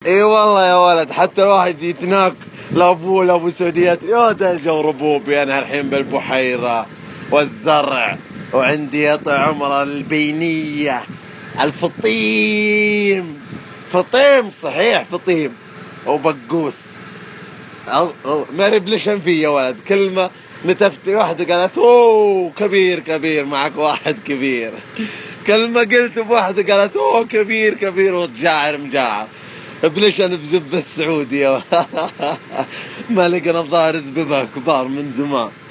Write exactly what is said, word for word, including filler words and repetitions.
اي والله يا ولد، حتى الواحد يتناك لابوه لابو سعوديات، يا ده الجو ربوبي. انا الحين بالبحيرة والزرع، وعندي يا طال عمره البينية، الفطيم، فطيم صحيح فطيم، وبقوس. أو أو ما ريبليشن فيه يا ولد، كلمة نتفت واحدة قالت اوه كبير كبير، معك واحد كبير. كلمة قلت بواحدة قالت اوه كبير كبير، وتجاعر مجاعر. بليشن بزب السعودي يا ما لقنا الظاهر زببها كبار من زمان.